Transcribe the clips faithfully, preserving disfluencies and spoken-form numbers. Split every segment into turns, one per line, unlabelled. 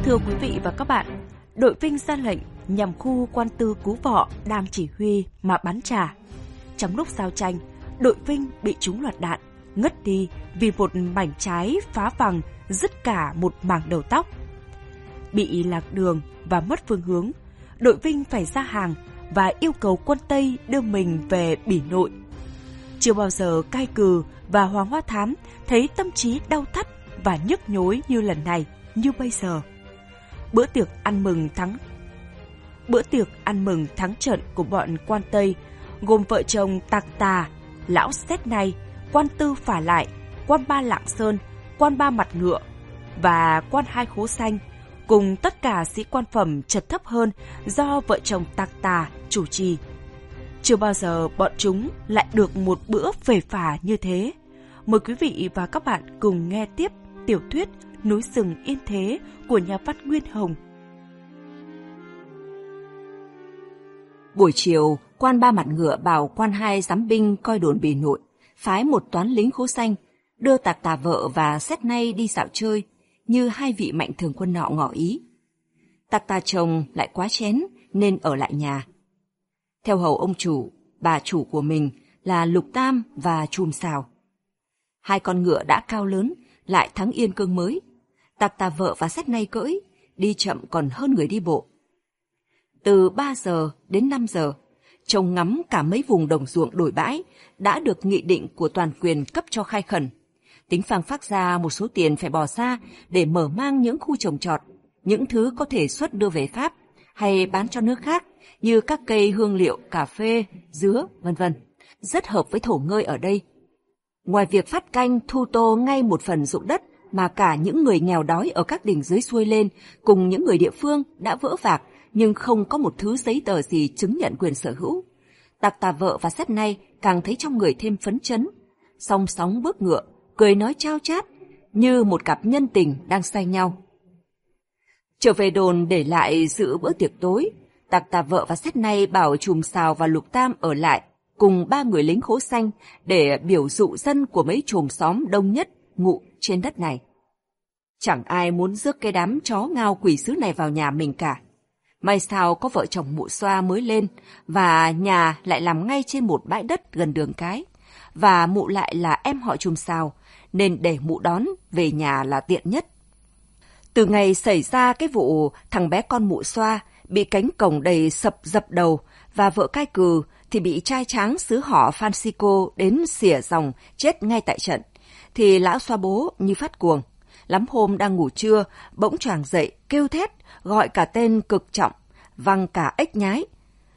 Thưa quý vị và các bạn, đội Vinh ra lệnh nhằm khu quan tư Cú Vọ đang chỉ huy mà bắn trả. Trong lúc giao tranh, đội Vinh bị trúng loạt đạn, ngất đi vì một mảnh trái phá văng dứt cả một mảng đầu tóc. Bị lạc đường và mất phương hướng, đội Vinh phải ra hàng và yêu cầu quân Tây đưa mình về Bỉ Nội. Chưa bao giờ Cai Cừ và Hoàng Hoa Thám thấy tâm trí đau thắt và nhức nhối như lần này, như bây giờ. Bữa tiệc ăn mừng thắng Bữa tiệc ăn mừng thắng trận của bọn quan Tây gồm vợ chồng Tạc Tà, lão Xét Này, quan Tư Phả Lại, quan Ba Lạng Sơn, quan Ba Mặt Ngựa và quan Hai Khố Xanh, cùng tất cả sĩ quan phẩm trật thấp hơn do vợ chồng Tạc Tà chủ trì. Chưa bao giờ bọn chúng lại được một bữa phề phả như thế. Mời quý vị và các bạn cùng nghe tiếp tiểu thuyết Núi rừng yên thế của nhà văn Nguyên Hồng.
Buổi chiều, quan Ba Mặt Ngựa bảo quan Hai giám binh coi đồn Bỉ Nội, phái một toán lính Khố Xanh, đưa Tạc Tà vợ và Xét Nay đi dạo chơi, như hai vị mạnh thường quân nọ ngỏ ý. Tạc Tà chồng lại quá chén nên ở lại nhà. Theo hầu ông chủ, bà chủ của mình là Lục Tam và Chùm Sào. Hai con ngựa đã cao lớn, lại thắng yên cương mới. Tạc Tà vợ và Xét Nay cưỡi, đi chậm còn hơn người đi bộ. Từ ba giờ đến năm giờ, trông ngắm cả mấy vùng đồng ruộng đồi bãi đã được nghị định của toàn quyền cấp cho khai khẩn. Tính phang phác ra một số tiền phải bỏ ra để mở mang những khu trồng trọt, những thứ có thể xuất đưa về Pháp hay bán cho nước khác như các cây hương liệu, cà phê, dứa, vân vân, rất hợp với thổ ngơi ở đây. Ngoài việc phát canh thu tô ngay một phần ruộng đất mà cả những người nghèo đói ở các đỉnh dưới xuôi lên cùng những người địa phương đã vỡ vạc nhưng không có một thứ giấy tờ gì chứng nhận quyền sở hữu. Tạc Tà vợ và Xét Nay càng thấy trong người thêm phấn chấn, song sóng bước ngựa, cười nói chao chát như một cặp nhân tình đang say nhau. Trở về đồn để lại dự bữa tiệc tối, Tạc Tà vợ và Xét Nay bảo Chùm Sào và Lục Tam ở lại cùng ba người lính Khố Xanh để biểu dụ dân của mấy chòm xóm đông nhất ngụ trên đất này. Chẳng ai muốn rước cái đám chó ngao quỷ sứ này vào nhà mình cả. May sao có vợ chồng Mụ Xoa mới lên và nhà lại làm ngay trên một bãi đất gần đường cái, và Mụ lại là em họ Chùm Sào nên để Mụ đón về nhà là tiện nhất. Từ ngày xảy ra cái vụ thằng bé con Mụ Xoa bị cánh cổng đầy sập dập đầu và vợ Cai Cừ thì bị trai tráng xứ họ Francisco đến xỉa dòng chết ngay tại trận, thì lão Xoa bố như phát cuồng. Lắm hôm đang ngủ trưa, bỗng choàng dậy, kêu thét, gọi cả tên cực trọng, văng cả ếch nhái.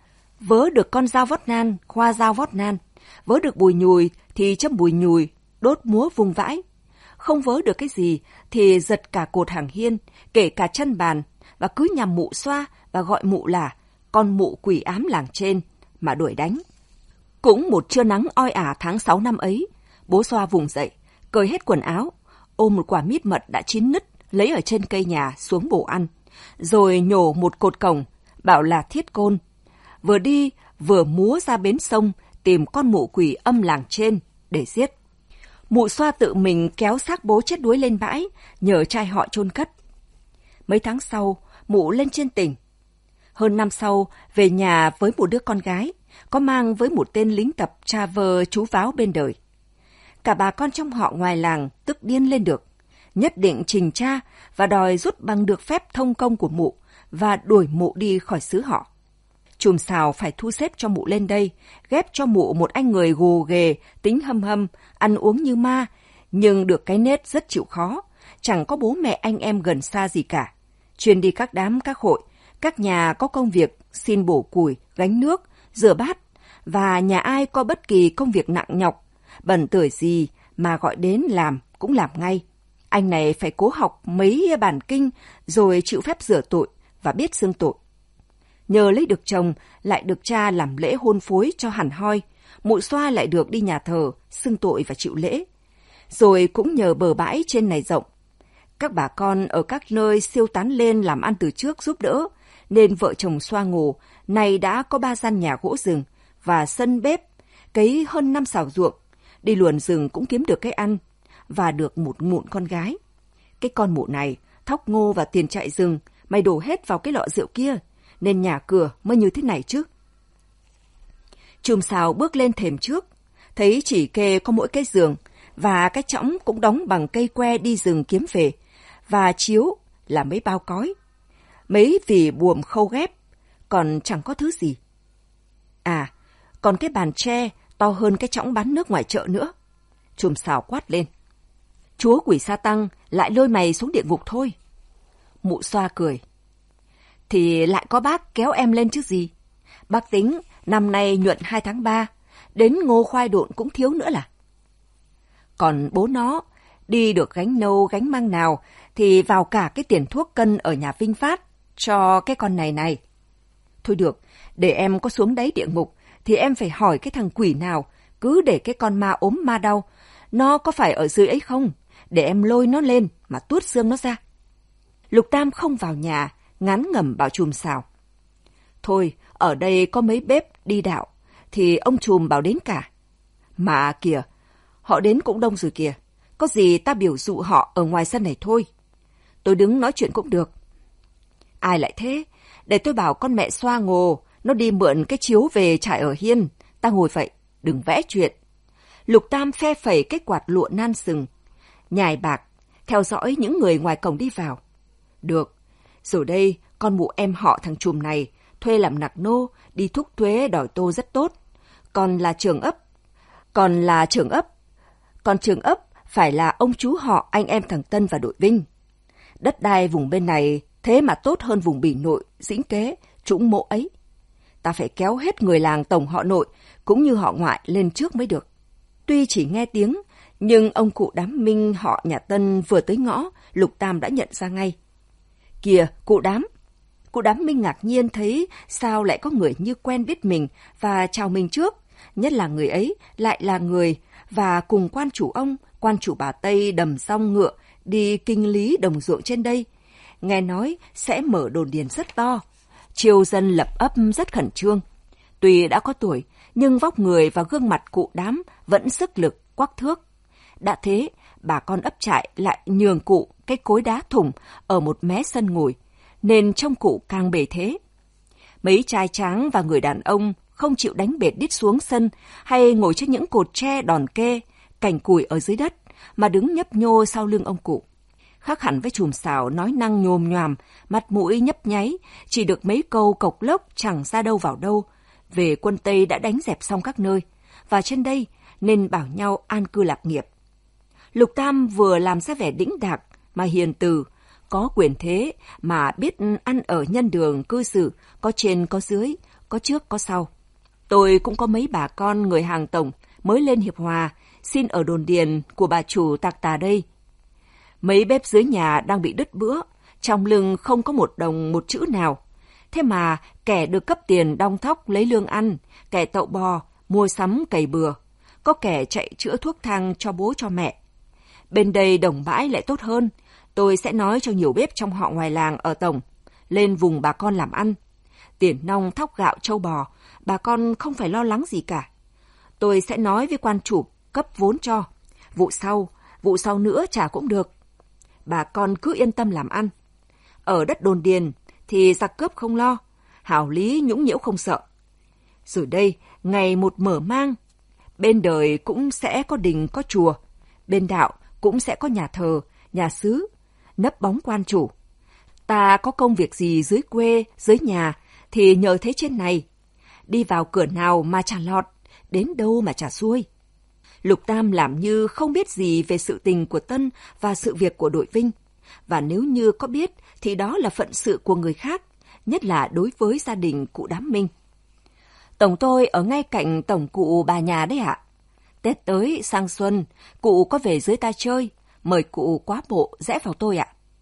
Vớ được con dao vót nan, khoa dao vót nan. Vớ được bùi nhùi thì châm bùi nhùi, đốt múa vùng vãi. Không vớ được cái gì thì giật cả cột hàng hiên, kể cả chân bàn, và cứ nhằm Mụ Xoa và gọi Mụ là con mụ quỷ ám làng trên mà đuổi đánh. Cũng một trưa nắng oi ả tháng sáu năm ấy, bố Xoa vùng dậy, cởi hết quần áo, ôm một quả mít mật đã chín nứt lấy ở trên cây nhà xuống bổ ăn, rồi nhổ một cột cổng, bảo là thiết côn. Vừa đi vừa múa ra bến sông tìm con mụ quỷ âm làng trên để giết. Mụ Xoa tự mình kéo xác bố chết đuối lên bãi, nhờ trai họ chôn cất. Mấy tháng sau, Mụ lên trên tỉnh. Hơn năm sau, về nhà với một đứa con gái, có mang với một tên lính tập cha vơ chú váo bên đời. Cả bà con trong họ ngoài làng tức điên lên được, nhất định trình tra và đòi rút bằng được phép thông công của Mụ và đuổi Mụ đi khỏi xứ họ. Chùm Sào phải thu xếp cho Mụ lên đây, ghép cho Mụ một anh người gồ ghề, tính hâm hâm, ăn uống như ma, nhưng được cái nết rất chịu khó, chẳng có bố mẹ anh em gần xa gì cả. Chuyên đi các đám các hội, các nhà có công việc xin bổ củi, gánh nước, rửa bát, và nhà ai có bất kỳ công việc nặng nhọc, bần tưởi gì mà gọi đến làm cũng làm ngay. Anh này phải cố học mấy bản kinh rồi chịu phép rửa tội và biết xưng tội. Nhờ lấy được chồng, lại được cha làm lễ hôn phối cho hẳn hoi, Mụ Xoa lại được đi nhà thờ, xưng tội và chịu lễ. Rồi cũng nhờ bờ bãi trên này rộng. Các bà con ở các nơi siêu tán lên làm ăn từ trước giúp đỡ, nên vợ chồng Xoa Ngồ này đã có ba gian nhà gỗ rừng và sân bếp, cấy hơn năm xào ruộng, đi luồn rừng cũng kiếm được cái ăn, và được một mụn con gái. Cái con mụ này thóc ngô và tiền trại rừng mày đổ hết vào cái lọ rượu kia, nên nhà cửa mới như thế này chứ. Chùm sào bước lên thềm trước, thấy chỉ kê có mỗi cái giường, và cái chõng cũng đóng bằng cây que đi rừng kiếm về, và chiếu là mấy bao cói, mấy vì buồm khâu ghép, còn chẳng có thứ gì. À, còn cái bàn tre to hơn cái chõng bán nước ngoài chợ nữa. Chùm sào quát lên: Chúa quỷ sa tăng lại lôi mày xuống địa ngục thôi. Mụ Xoa cười: Thì lại có bác kéo em lên chứ gì. Bác tính năm nay nhuận hai tháng ba, đến ngô khoai độn cũng thiếu nữa là. Còn bố nó, đi được gánh nâu gánh măng nào thì vào cả cái tiền thuốc cân ở nhà Vinh Phát cho cái con này này. Thôi được, để em có xuống đáy địa ngục thì em phải hỏi cái thằng quỷ nào cứ để cái con ma ốm ma đau, nó có phải ở dưới ấy không, để em lôi nó lên mà tuốt xương nó ra. Lục Tam không vào nhà, ngán ngẩm bảo chùm sào: Thôi, ở đây có mấy bếp đi đạo, thì ông chùm bảo đến cả. Mà kìa, họ đến cũng đông rồi kìa, có gì ta biểu dụ họ ở ngoài sân này thôi. Tôi đứng nói chuyện cũng được. Ai lại thế? Để tôi bảo con mẹ Xoa ngồ, nó đi mượn cái chiếu về trải ở hiên, ta ngồi vậy, đừng vẽ chuyện. Lục Tam phe phẩy cái quạt lụa nan sừng, nhài bạc, theo dõi những người ngoài cổng đi vào. Được, rồi đây con mụ em họ thằng chùm này thuê làm nặc nô, đi thúc thuế đòi tô rất tốt. Còn là trưởng ấp, còn là trưởng ấp, còn trưởng ấp phải là ông chú họ anh em thằng Tân và đội Vinh. Đất đai vùng bên này thế mà tốt hơn vùng Bỉ Nội, Dĩnh Kế, Trũng Mộ ấy. Ta phải kéo hết người làng tổng họ nội cũng như họ ngoại lên trước mới được. Tuy chỉ nghe tiếng, nhưng ông cụ Đám Minh họ nhà Tân vừa tới ngõ, Lục Tam đã nhận ra ngay. Kìa, cụ Đám! Cụ Đám Minh ngạc nhiên thấy sao lại có người như quen biết mình và chào mình trước, nhất là người ấy lại là người và cùng quan chủ ông, quan chủ bà Tây đầm song ngựa đi kinh lý đồng ruộng trên đây. Nghe nói sẽ mở đồn điền rất to, triều dân lập ấp rất khẩn trương. Tuy đã có tuổi, nhưng vóc người và gương mặt cụ Đám vẫn sức lực, quắc thước. Đã thế, bà con ấp trại lại nhường cụ cái cối đá thủng ở một mé sân ngồi, nên trông cụ càng bề thế. Mấy trai tráng và người đàn ông không chịu đánh bệt đít xuống sân hay ngồi trên những cột tre đòn kê, cành cùi ở dưới đất, mà đứng nhấp nhô sau lưng ông cụ. Khác hẳn với chùm sào nói năng nhồm nhoàm, mặt mũi nhấp nháy, chỉ được mấy câu cộc lốc chẳng ra đâu vào đâu. Về quân Tây đã đánh dẹp xong các nơi, và trên đây nên bảo nhau an cư lạc nghiệp. Lục Tam vừa làm ra vẻ đĩnh đạc mà hiền từ, có quyền thế mà biết ăn ở nhân đường cư xử, có trên có dưới, có trước có sau. Tôi cũng có mấy bà con người hàng tổng mới lên Hiệp Hòa, xin ở đồn điền của bà chủ Tạc Tà đây. Mấy bếp dưới nhà đang bị đứt bữa, trong lưng không có một đồng một chữ nào. Thế mà kẻ được cấp tiền đong thóc lấy lương ăn, kẻ tậu bò, mua sắm cày bừa, có kẻ chạy chữa thuốc thang cho bố cho mẹ. Bên đây đồng bãi lại tốt hơn, tôi sẽ nói cho nhiều bếp trong họ ngoài làng ở tổng, lên vùng bà con làm ăn. Tiền nong thóc gạo trâu bò, bà con không phải lo lắng gì cả. Tôi sẽ nói với quan chủ cấp vốn cho, vụ sau, vụ sau nữa trả cũng được. Bà con cứ yên tâm làm ăn. Ở đất đồn điền thì giặc cướp không lo, hảo lý nhũng nhiễu không sợ. Rồi đây, ngày một mở mang, bên đời cũng sẽ có đình có chùa, bên đạo cũng sẽ có nhà thờ, nhà xứ, nấp bóng quan chủ. Ta có công việc gì dưới quê, dưới nhà thì nhờ thế trên này. Đi vào cửa nào mà trả lọt, đến đâu mà trả xuôi. Lục Tam làm như không biết gì về sự tình của Tân và sự việc của đội Vinh. Và nếu như có biết thì đó là phận sự của người khác, nhất là đối với gia đình cụ Đám Minh. Tổng tôi ở ngay cạnh tổng cụ bà nhà đấy ạ. Tết tới sang xuân, cụ có về dưới ta chơi, mời cụ quá bộ rẽ vào tôi ạ.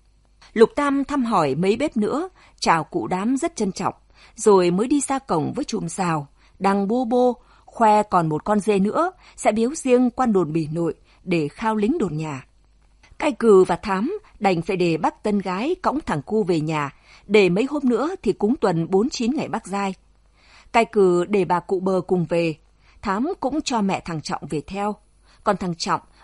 Lục Tam thăm hỏi mấy bếp nữa, chào cụ Đám rất trân trọng, rồi mới đi ra cổng với chùm sào, đang bô bô, khoe còn một con dê nữa sẽ biếu riêng quan đồn Bỉ Nội để khao lính đồn nhà. Cai Cừ và Thám đành phải để bác tân gái cõng thằng cu về nhà, để mấy hôm nữa thì cúng tuần bốn chín ngày Bác Giai. Cai Cừ để bà cụ Bờ cùng về, Thám cũng cho mẹ thằng Trọng về theo, còn thằng Trọng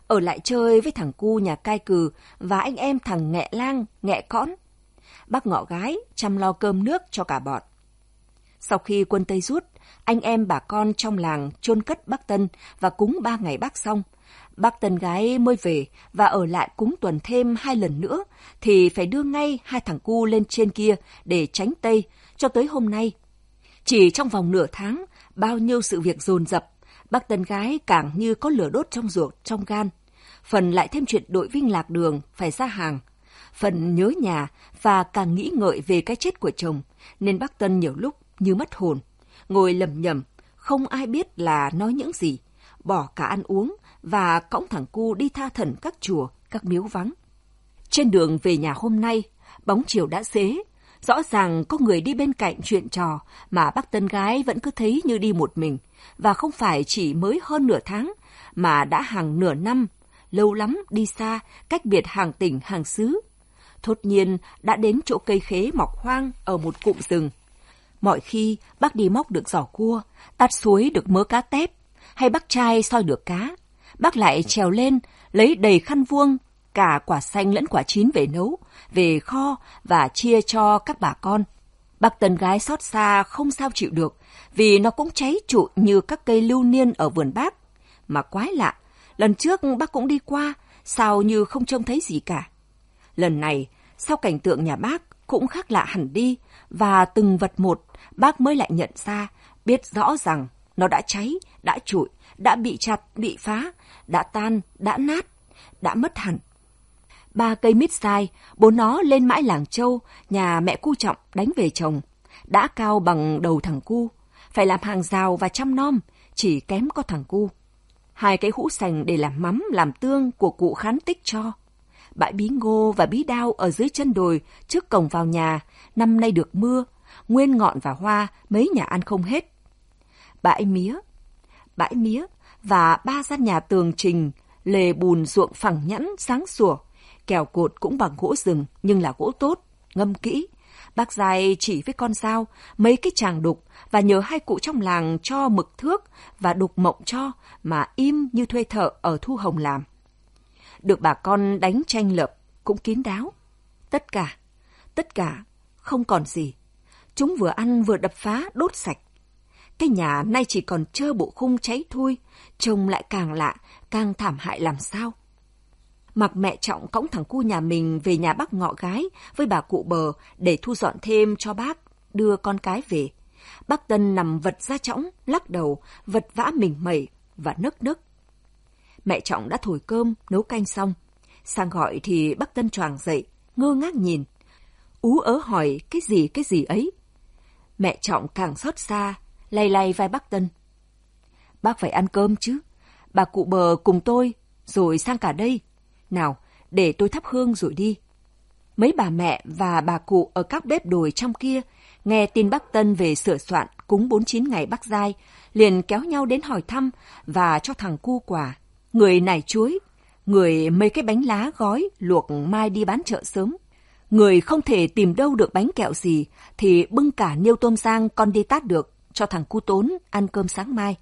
ở lại chơi với thằng cu nhà cai cừ và anh em thằng nghẹ lang, nghẹ cõn. Bác Ngọ Gái chăm lo cơm nước cho cả bọn. Sau khi quân Tây rút, anh em bà con trong làng chôn cất bác Tân và cúng ba ngày bác xong. Bác Tân Gái mới về và ở lại cúng tuần thêm hai lần nữa thì phải đưa ngay hai thằng cu lên trên kia để tránh Tây cho tới hôm nay. Chỉ trong vòng nửa tháng, bao nhiêu sự việc dồn dập, bác Tân Gái càng như có lửa đốt trong ruột, trong gan. Phần lại thêm chuyện đội Vinh lạc đường phải ra hàng. Phần nhớ nhà và càng nghĩ ngợi về cái chết của chồng, nên bác Tân nhiều lúc như mất hồn, ngồi lầm nhầm, không ai biết là nói những gì, bỏ cả ăn uống và cõng thằng cu đi tha thần các chùa, các miếu vắng. Trên đường về nhà hôm nay, bóng chiều đã xế, rõ ràng có người đi bên cạnh chuyện trò mà bác Tân Gái vẫn cứ thấy như đi một mình, và không phải chỉ mới hơn nửa tháng, mà đã hàng nửa năm, lâu lắm đi xa, cách biệt hàng tỉnh hàng xứ. Thốt nhiên đã đến chỗ cây khế mọc hoang ở một cụm rừng. Mọi khi bác đi móc được giỏ cua, tát suối được mớ cá tép, hay bác trai soi được cá, bác lại trèo lên lấy đầy khăn vuông cả quả xanh lẫn quả chín về nấu, về kho và chia cho các bà con. Bác Tân Gái xót xa không sao chịu được, vì nó cũng cháy trụi như các cây lưu niên ở vườn bác. Mà quái lạ, lần trước bác cũng đi qua, sao như không trông thấy gì cả. Lần này, sao cảnh tượng nhà bác cũng khác lạ hẳn đi, và từng vật một bác mới lại nhận ra, biết rõ rằng nó đã cháy, đã trụi, đã bị chặt, bị phá, đã tan, đã nát, đã mất hẳn. Ba cây mít dai, bố nó lên mãi Làng Châu, nhà mẹ cu Trọng đánh về trồng, đã cao bằng đầu thằng cu, phải làm hàng rào và chăm nom, chỉ kém có thằng cu. Hai cái hũ sành để làm mắm, làm tương của cụ khán tích cho. Bãi bí ngô và bí đao ở dưới chân đồi trước cổng vào nhà, năm nay được mưa, nguyên ngọn và hoa mấy nhà ăn không hết. Bãi mía, bãi mía và ba gian nhà tường trình, lề bùn ruộng phẳng nhẵn sáng sủa, kèo cột cũng bằng gỗ rừng nhưng là gỗ tốt, ngâm kỹ. Bác Giai chỉ với con dao mấy cái chàng đục và nhờ hai cụ trong làng cho mực thước và đục mộng cho mà im như thuê thợ ở Thu Hồng làm. Được bà con đánh tranh lập cũng kín đáo. Tất cả, tất cả không còn gì. Chúng vừa ăn vừa đập phá đốt sạch. Cái nhà nay chỉ còn trơ bộ khung cháy thui, trông lại càng lạ, càng thảm hại làm sao. Mặc mẹ Trọng cõng thằng cu nhà mình về nhà bác Ngọ Gái với bà cụ Bờ để thu dọn thêm cho bác, đưa con cái về. Bác Tân nằm vật ra chõng, lắc đầu, vật vã mình mẩy và nức nức. Mẹ Trọng đã thổi cơm, nấu canh xong. Sang gọi thì bác Tân choàng dậy, ngơ ngác nhìn. Ú ớ hỏi cái gì cái gì ấy. Mẹ Trọng càng xót xa, lay lay vai bác Tân. Bác phải ăn cơm chứ. Bà cụ Bờ cùng tôi, rồi sang cả đây. Nào, để tôi thắp hương rồi đi. Mấy bà mẹ và bà cụ ở các bếp đồi trong kia, nghe tin bác Tân về sửa soạn cúng bốn chín ngày bác Giai, liền kéo nhau đến hỏi thăm và cho thằng cu quà. Người nải chuối, người mấy cái bánh lá gói luộc mai đi bán chợ sớm. Người không thể tìm đâu được bánh kẹo gì thì bưng cả niêu tôm rang con đi tát được cho thằng cu Tốn ăn cơm sáng mai.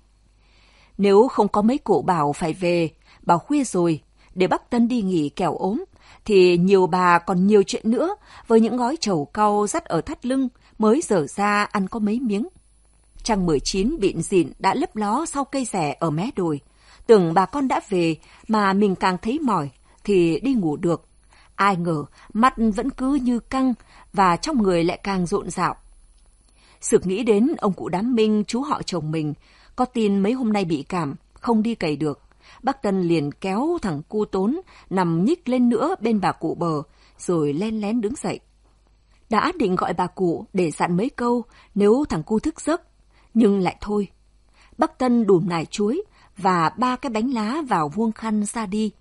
Nếu không có mấy cụ bảo phải về, bảo khuya rồi, để bác Tân đi nghỉ kẻo ốm, thì nhiều bà còn nhiều chuyện nữa với những gói trầu cau dắt ở thắt lưng mới dở ra ăn có mấy miếng. Trăng mười chín bịn dịn đã lấp ló sau cây rẻ ở mé đồi. Tưởng bà con đã về mà mình càng thấy mỏi thì đi ngủ được. Ai ngờ mắt vẫn cứ như căng và trong người lại càng rộn rạo. Sực nghĩ đến ông cụ Đám Minh, chú họ chồng mình, có tin mấy hôm nay bị cảm, không đi cày được. Bác Tân liền kéo thằng cu Tốn nằm nhích lên nữa bên bà cụ Bờ, rồi len lén đứng dậy. Đã định gọi bà cụ để dặn mấy câu nếu thằng cu thức giấc, nhưng lại thôi. Bác Tân đùm nải chuối và ba cái bánh lá vào vuông khăn ra đi.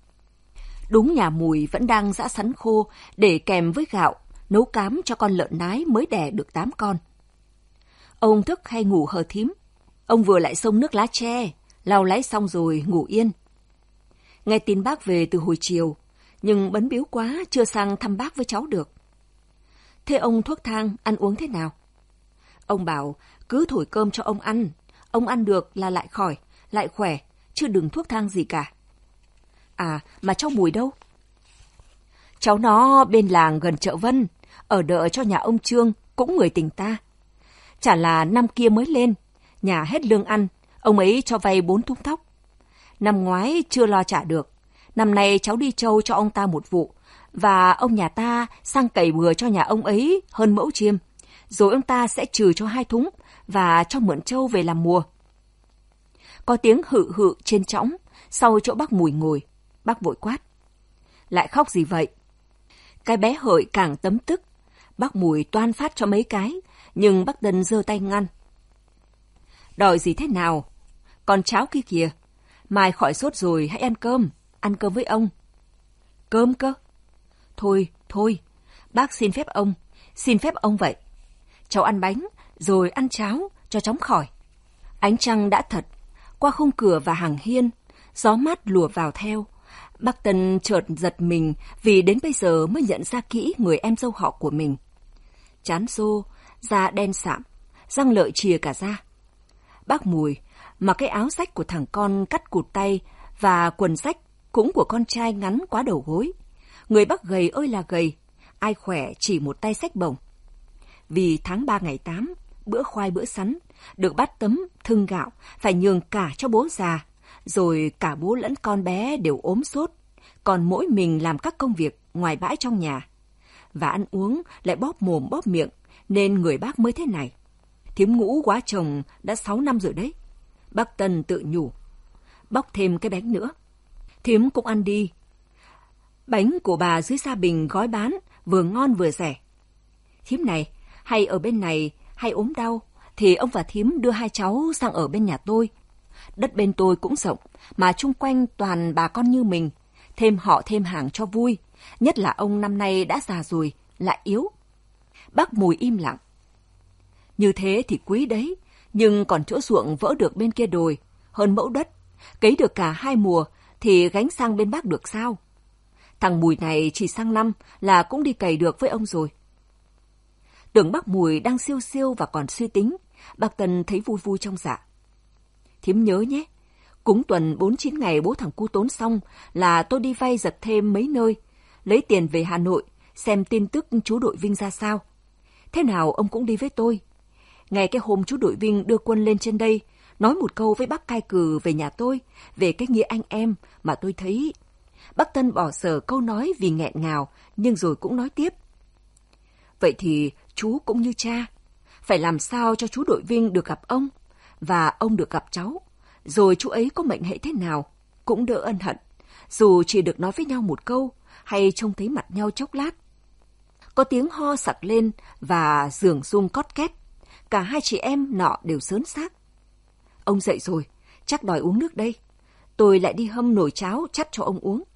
Đúng nhà Mùi vẫn đang giã sắn khô để kèm với gạo, nấu cám cho con lợn nái mới đẻ được tám con. Ông thức hay ngủ hờ thím. Ông vừa lại xông nước lá tre, lau láy xong rồi ngủ yên. Nghe tin bác về từ hồi chiều, nhưng bấn biếu quá chưa sang thăm bác với cháu được. Thế ông thuốc thang ăn uống thế nào? Ông bảo cứ thổi cơm cho ông ăn, ông ăn được là lại khỏi, lại khỏe, chứ đừng thuốc thang gì cả. À, mà cháu Mùi đâu? Cháu nó bên làng gần chợ Vân, ở đợ cho nhà ông Trương, cũng người tình ta. Chả là năm kia mới lên, nhà hết lương ăn, ông ấy cho vay bốn thúng thóc. Năm ngoái chưa lo trả được, năm nay cháu đi trâu cho ông ta một vụ, và ông nhà ta sang cày bừa cho nhà ông ấy hơn mẫu chiêm, rồi ông ta sẽ trừ cho hai thúng và cho mượn trâu về làm mùa. Có tiếng hự hự trên trõng, sau chỗ bác Mùi ngồi, bác vội quát. Lại khóc gì vậy? Cái bé Hợi càng tấm tức, bác Mùi toan phát cho mấy cái, nhưng bác Tân giơ tay ngăn. Đòi gì thế nào? Còn cháo kia kìa, mai khỏi sốt rồi hãy ăn cơm, ăn cơm với ông. Cơm cơ? Thôi, thôi, bác xin phép ông, xin phép ông vậy. Cháu ăn bánh, rồi ăn cháo, cho chóng khỏi. Ánh trăng đã thật, qua khung cửa và hàng hiên, gió mát lùa vào theo. Bác Tân chợt giật mình vì đến bây giờ mới nhận ra kỹ người em dâu họ của mình. Trán rô, da đen sạm, răng lợi chìa cả da. Bác Mùi mặc cái áo rách của thằng con cắt cụt tay và quần rách cũng của con trai ngắn quá đầu gối. Người bác gầy ơi là gầy, ai khỏe chỉ một tay xách bổng. Vì tháng ba ngày tám, bữa khoai bữa sắn, được bát tấm, thưng gạo, phải nhường cả cho bố già, rồi cả bố lẫn con bé đều ốm sốt, còn mỗi mình làm các công việc ngoài bãi trong nhà. Và ăn uống lại bóp mồm bóp miệng, nên người bác mới thế này. Thím Ngũ quá chồng đã sáu năm rồi đấy. Bác Tân tự nhủ. Bóc thêm cái bánh nữa. Thím cũng ăn đi. Bánh của bà dưới Sa Bình gói bán, vừa ngon vừa rẻ. Thím này, hay ở bên này, hay ốm đau, thì ông và thím đưa hai cháu sang ở bên nhà tôi. Đất bên tôi cũng rộng, mà chung quanh toàn bà con như mình, thêm họ thêm hàng cho vui. Nhất là ông năm nay đã già rồi, lại yếu. Bác Mùi im lặng. Như thế thì quý đấy, nhưng còn chỗ ruộng vỡ được bên kia đồi, hơn mẫu đất, cấy được cả hai mùa, thì gánh sang bên bác được sao? Thằng Mùi này chỉ sang năm là cũng đi cày được với ông rồi. Tưởng bác Mùi đang siêu siêu và còn suy tính, bác Tân thấy vui vui trong dạ. Thím nhớ nhé, cúng tuần bốn chín ngày bố thằng cu tốn xong là tôi đi vay giật thêm mấy nơi, lấy tiền về Hà Nội, xem tin tức chú Đội Vinh ra sao. Thế nào ông cũng đi với tôi. Ngày cái hôm chú Đội Vinh đưa quân lên trên đây, nói một câu với bác cai cừ về nhà tôi, về cái nghĩa anh em mà tôi thấy... Bác Tân bỏ dở câu nói vì nghẹn ngào, nhưng rồi cũng nói tiếp. Vậy thì chú cũng như cha, phải làm sao cho chú Đội Vinh được gặp ông, và ông được gặp cháu, rồi chú ấy có mệnh hệ thế nào, cũng đỡ ân hận, dù chỉ được nói với nhau một câu, hay trông thấy mặt nhau chốc lát. Có tiếng ho sặc lên và giường rung cót két, cả hai chị em nọ đều sớn xác. Ông dậy rồi, chắc đòi uống nước đây, tôi lại đi hâm nồi cháo chắt cho ông uống.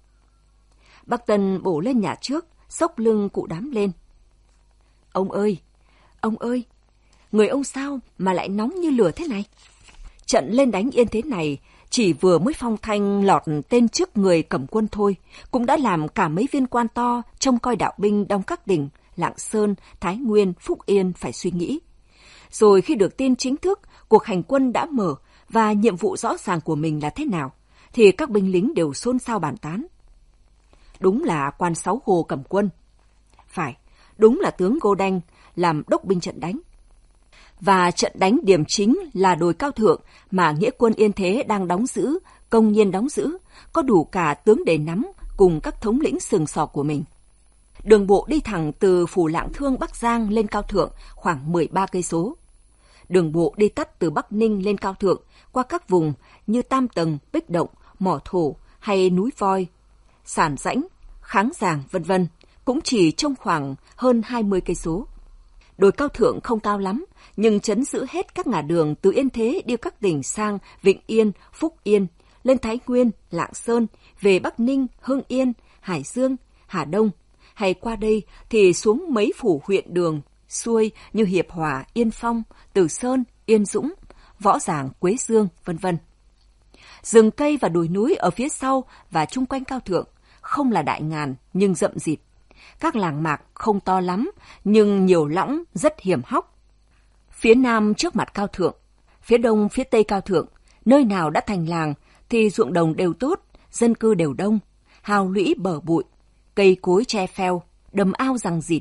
Bác Tân bổ lên nhà trước, xốc lưng cụ đám lên. Ông ơi, ông ơi, người ông sao mà lại nóng như lửa thế này? Trận lên đánh Yên thế này, chỉ vừa mới phong thanh lọt tên trước người cầm quân thôi, cũng đã làm cả mấy viên quan to trông coi đạo binh đóng các tỉnh, Lạng Sơn, Thái Nguyên, Phúc Yên phải suy nghĩ. Rồi khi được tin chính thức, cuộc hành quân đã mở và nhiệm vụ rõ ràng của mình là thế nào, thì các binh lính đều xôn xao bàn tán. Đúng là quan Sáu Hồ cầm quân. Phải, đúng là tướng Gô Đanh làm đốc binh trận đánh. Và trận đánh điểm chính là đồi Cao Thượng mà nghĩa quân Yên Thế đang đóng giữ, công nhiên đóng giữ, có đủ cả tướng Đề Nắm cùng các thống lĩnh sừng sỏ của mình. Đường bộ đi thẳng từ phủ Lạng Thương Bắc Giang lên Cao Thượng khoảng mười ba cây số. Đường bộ đi tắt từ Bắc Ninh lên Cao Thượng qua các vùng như Tam Tầng, Bích Động, Mỏ Thổ hay núi Voi, Sản Rãnh, Kháng Giàng, vân vân, cũng chỉ trong khoảng hơn hai mươi cây số. Đồi Cao Thượng không cao lắm, nhưng trấn giữ hết các ngả đường từ Yên Thế đi các tỉnh sang Vịnh Yên, Phúc Yên, lên Thái Nguyên, Lạng Sơn, về Bắc Ninh, Hưng Yên, Hải Dương, Hà Đông, hay qua đây thì xuống mấy phủ huyện đường, xuôi như Hiệp Hòa, Yên Phong, Từ Sơn, Yên Dũng, Võ Giàng, Quế Dương, vân vân. Rừng cây và đồi núi ở phía sau và chung quanh Cao Thượng không là đại ngàn nhưng rậm rịt. Các làng mạc không to lắm nhưng nhiều lõng rất hiểm hóc. Phía nam trước mặt Cao Thượng, phía đông phía tây Cao Thượng, nơi nào đã thành làng thì ruộng đồng đều tốt, dân cư đều đông, hào lũy bờ bụi, cây cối che pheo, đầm ao giằng rịt.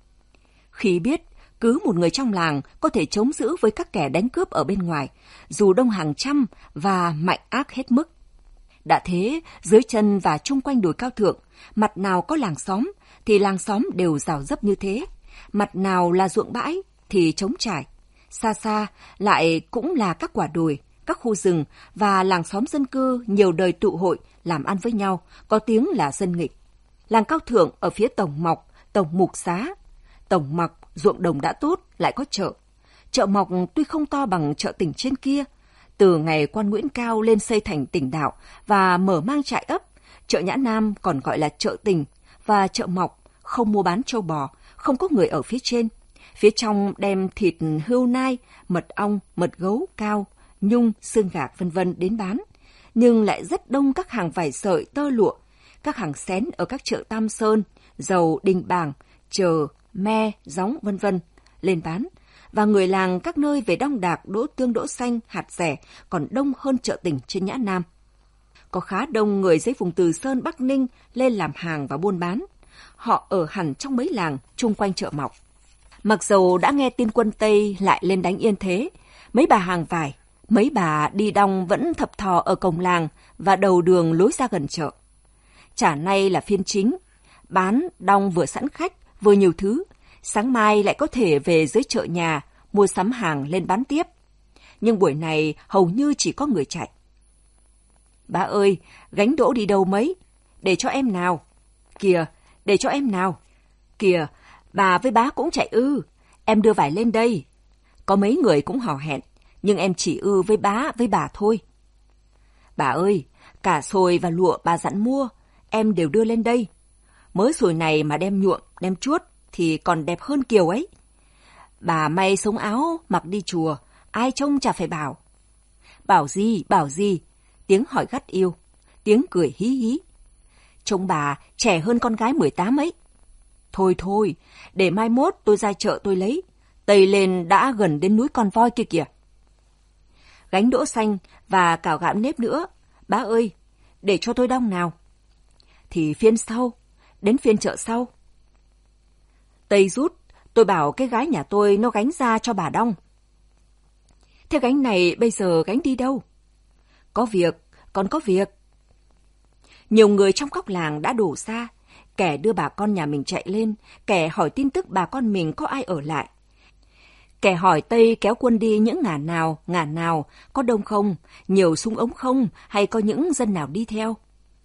Khi biết cứ một người trong làng có thể chống giữ với các kẻ đánh cướp ở bên ngoài, dù đông hàng trăm và mạnh ác hết mức. Đã thế, dưới chân và chung quanh đồi cao thượng, mặt nào có làng xóm thì làng xóm đều rào rấp như thế, mặt nào là ruộng bãi thì trống trải. Xa xa lại cũng là các quả đồi, các khu rừng và làng xóm dân cư nhiều đời tụ hội làm ăn với nhau, có tiếng là dân nghịch. Làng cao thượng ở phía Tổng Mọc, Tổng Mục Xá. Tổng Mọc, ruộng đồng đã tốt, lại có chợ. Chợ Mọc tuy không to bằng chợ tỉnh trên kia. Từ ngày quan Nguyễn Cao lên xây thành tỉnh đạo và mở mang trại ấp, chợ Nhã Nam còn gọi là chợ tỉnh và chợ Mọc không mua bán trâu bò, không có người ở phía trên. Phía trong đem thịt hươu nai, mật ong, mật gấu, cao, nhung, xương gạc vân vân đến bán. Nhưng lại rất đông các hàng vải sợi, tơ lụa, các hàng xén ở các chợ Tam Sơn, Dầu, Đình Bàng, Chờ, Me, Gióng vân vân lên bán. Và người làng các nơi về đong đạc, đỗ tương, đỗ xanh, hạt rẻ còn đông hơn chợ tỉnh trên Nhã Nam. Có khá đông người dưới vùng Từ Sơn, Bắc Ninh lên làm hàng và buôn bán. Họ ở hẳn trong mấy làng chung quanh chợ Mọc. Mặc dầu đã nghe tin quân Tây lại lên đánh Yên Thế, mấy bà hàng vải, mấy bà đi đong vẫn thập thò ở cổng làng và đầu đường lối ra gần chợ. Chả nay là phiên chính, bán đong vừa sẵn khách, vừa nhiều thứ. Sáng mai lại có thể về dưới chợ nhà, mua sắm hàng lên bán tiếp. Nhưng buổi này hầu như chỉ có người chạy. Bà ơi, gánh đỗ đi đâu mấy? Để cho em nào. Kìa, để cho em nào. Kìa, bà với bá cũng chạy ư. Em đưa vải lên đây. Có mấy người cũng hò hẹn, nhưng em chỉ ư với bá với bà thôi. Bà ơi, cả xôi và lụa bà dặn mua, em đều đưa lên đây. Mớ xôi này mà đem nhuộm, đem chuốt thì còn đẹp hơn Kiều ấy. Bà may sống áo mặc đi chùa, ai trông chả phải bảo. Bảo gì, bảo gì? Tiếng hỏi gắt yêu, tiếng cười hí hí. Trông bà trẻ hơn con gái mười tám ấy. Thôi thôi, để mai mốt tôi ra chợ tôi lấy. Tây lên đã gần đến núi Con Voi kia kìa. Gánh đỗ xanh và cào gạo nếp nữa. Bá ơi, để cho tôi đong nào. Thì phiên sau, đến phiên chợ sau. Tây rút, tôi bảo cái gái nhà tôi nó gánh ra cho bà đong. Thế gánh này bây giờ gánh đi đâu? Có việc, còn có việc. Nhiều người trong góc làng đã đổ ra, kẻ đưa bà con nhà mình chạy lên, kẻ hỏi tin tức bà con mình có ai ở lại. Kẻ hỏi Tây kéo quân đi những ngả nào, ngả nào, có đông không, nhiều súng ống không, hay có những dân nào đi theo.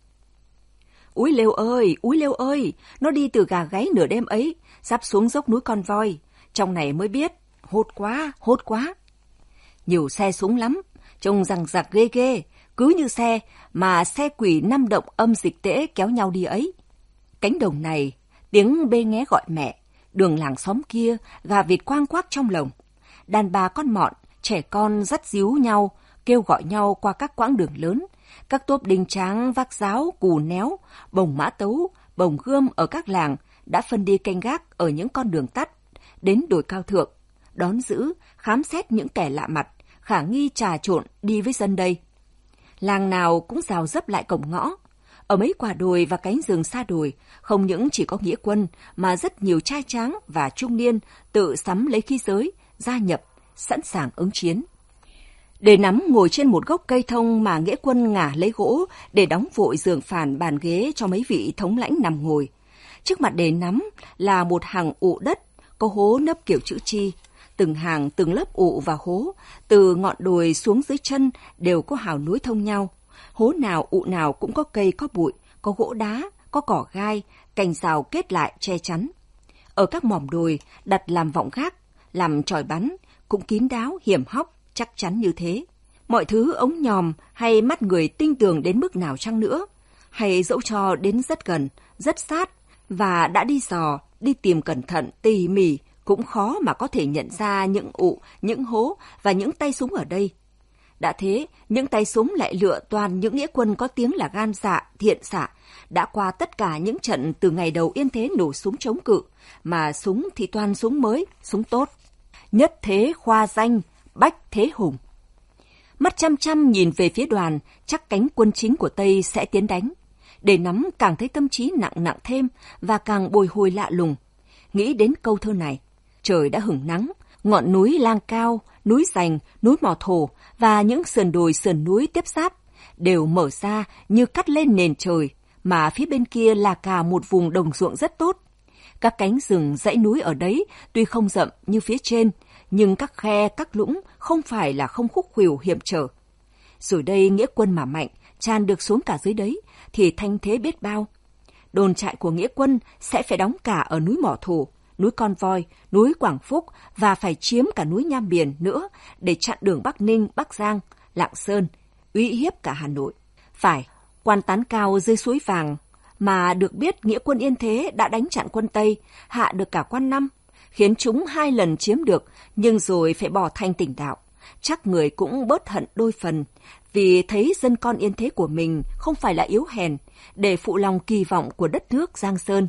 Úi lêu ơi, úi lêu ơi, nó đi từ Gà Gáy nửa đêm ấy, sắp xuống dốc núi Con Voi. Trong này mới biết, hốt quá, hốt quá. Nhiều xe súng lắm, trông rằng giặc ghê ghê, cứ như xe mà xe quỷ năm động âm dịch tễ kéo nhau đi ấy. Cánh đồng này, tiếng bê nghé gọi mẹ, đường làng xóm kia, gà vịt quang quác trong lồng. Đàn bà con mọn, trẻ con dắt díu nhau, kêu gọi nhau qua các quãng đường lớn. Các tốp đinh tráng, vác giáo, cù néo, bồng mã tấu, bồng gươm ở các làng đã phân đi canh gác ở những con đường tắt, đến đồi cao thượng, đón giữ, khám xét những kẻ lạ mặt, khả nghi trà trộn đi với dân đây. Làng nào cũng rào dấp lại cổng ngõ. Ở mấy quả đồi và cánh rừng xa đồi, không những chỉ có nghĩa quân, mà rất nhiều trai tráng và trung niên tự sắm lấy khí giới, gia nhập, sẵn sàng ứng chiến. Để nắm ngồi trên một gốc cây thông mà nghĩa quân ngả lấy gỗ để đóng vội giường phản bàn ghế cho mấy vị thống lãnh nằm ngồi. Trước mặt đề nắm là một hàng ụ đất, có hố nấp kiểu chữ chi. Từng hàng, từng lớp ụ và hố, từ ngọn đồi xuống dưới chân đều có hào nối thông nhau. Hố nào, ụ nào cũng có cây, có bụi, có gỗ đá, có cỏ gai, cành rào kết lại che chắn. Ở các mỏm đồi đặt làm vọng gác, làm chòi bắn, cũng kín đáo, hiểm hóc, chắc chắn như thế. Mọi thứ ống nhòm hay mắt người tinh tường đến mức nào chăng nữa, hay dẫu cho đến rất gần, rất sát, và đã đi dò, đi tìm cẩn thận, tỉ mỉ, cũng khó mà có thể nhận ra những ụ, những hố và những tay súng ở đây. Đã thế, những tay súng lại lựa toàn những nghĩa quân có tiếng là gan dạ, thiện xạ, đã qua tất cả những trận từ ngày đầu Yên Thế nổ súng chống cự, mà súng thì toàn súng mới, súng tốt. Nhất thế khoa danh, bách thế hùng. mắt chăm chăm nhìn về phía đoàn, chắc cánh quân chính của Tây sẽ tiến đánh. Để nắm càng thấy tâm trí nặng nặng thêm và càng bồi hồi lạ lùng. Nghĩ đến câu thơ này, trời đã hửng nắng, ngọn núi Lang Cao, núi Giành, núi Mỏ Thổ và những sườn đồi sườn núi tiếp giáp đều mở ra như cắt lên nền trời, mà phía bên kia là cả một vùng đồng ruộng rất tốt. Các cánh rừng dãy núi ở đấy tuy không rậm như phía trên, nhưng các khe, các lũng không phải là không khúc khuỷu hiểm trở. Rồi đây nghĩa quân mà mạnh, tràn được xuống cả dưới đấy, thì thanh thế biết bao. Đồn trại của nghĩa quân sẽ phải đóng cả ở núi Mỏ Thổ, núi Con Voi, núi Quảng Phúc và phải chiếm cả núi Nham Biển nữa để chặn đường Bắc Ninh, Bắc Giang, Lạng Sơn, uy hiếp cả Hà Nội. Phải, quan Tán Cao dưới suối vàng mà được biết nghĩa quân Yên Thế đã đánh chặn quân Tây, hạ được cả Quan Năm, khiến chúng hai lần chiếm được nhưng rồi phải bỏ thành tỉnh đạo. Chắc người cũng bớt hận đôi phần, vì thấy dân con Yên Thế của mình không phải là yếu hèn, để phụ lòng kỳ vọng của đất nước Giang Sơn.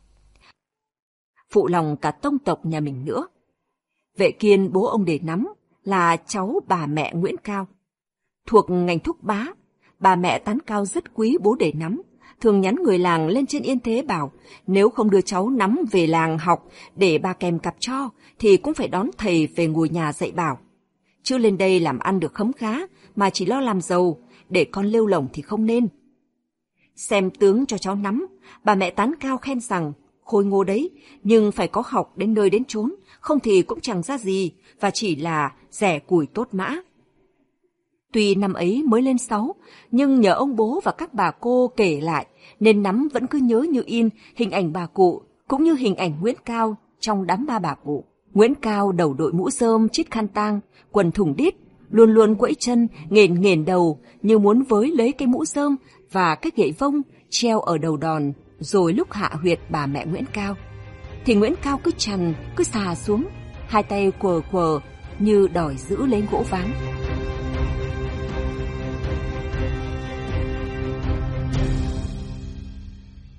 Phụ lòng cả tông tộc nhà mình nữa. Vệ Kiên bố ông Để Nắm là cháu bà mẹ Nguyễn Cao. Thuộc ngành thúc bá, bà mẹ Tán Cao rất quý bố Để Nắm, thường nhắn người làng lên trên Yên Thế bảo nếu không đưa cháu Nắm về làng học để bà kèm cặp cho thì cũng phải đón thầy về ngồi nhà dạy bảo. Chứ lên đây làm ăn được khấm khá mà chỉ lo làm giàu, để con lêu lổng thì không nên. Xem tướng cho cháu Nắm, bà mẹ Tán Cao khen rằng khôi ngô đấy, nhưng phải có học đến nơi đến chốn, không thì cũng chẳng ra gì và chỉ là rẻ củi tốt mã. Tuy năm ấy mới lên sáu, nhưng nhờ ông bố và các bà cô kể lại nên Nắm vẫn cứ nhớ như in hình ảnh bà cụ cũng như hình ảnh Nguyễn Cao trong đám ba bà cụ. Nguyễn Cao đầu đội mũ rơm chít khăn tang, quần thùng đít, luôn luôn quẫy chân, nghền nghền đầu như muốn với lấy cái mũ rơm và cái gậy vông treo ở đầu đòn, rồi lúc hạ huyệt bà mẹ Nguyễn Cao. Thì Nguyễn Cao cứ chằn, cứ xà xuống, hai tay quờ quờ như đòi giữ lấy gỗ ván.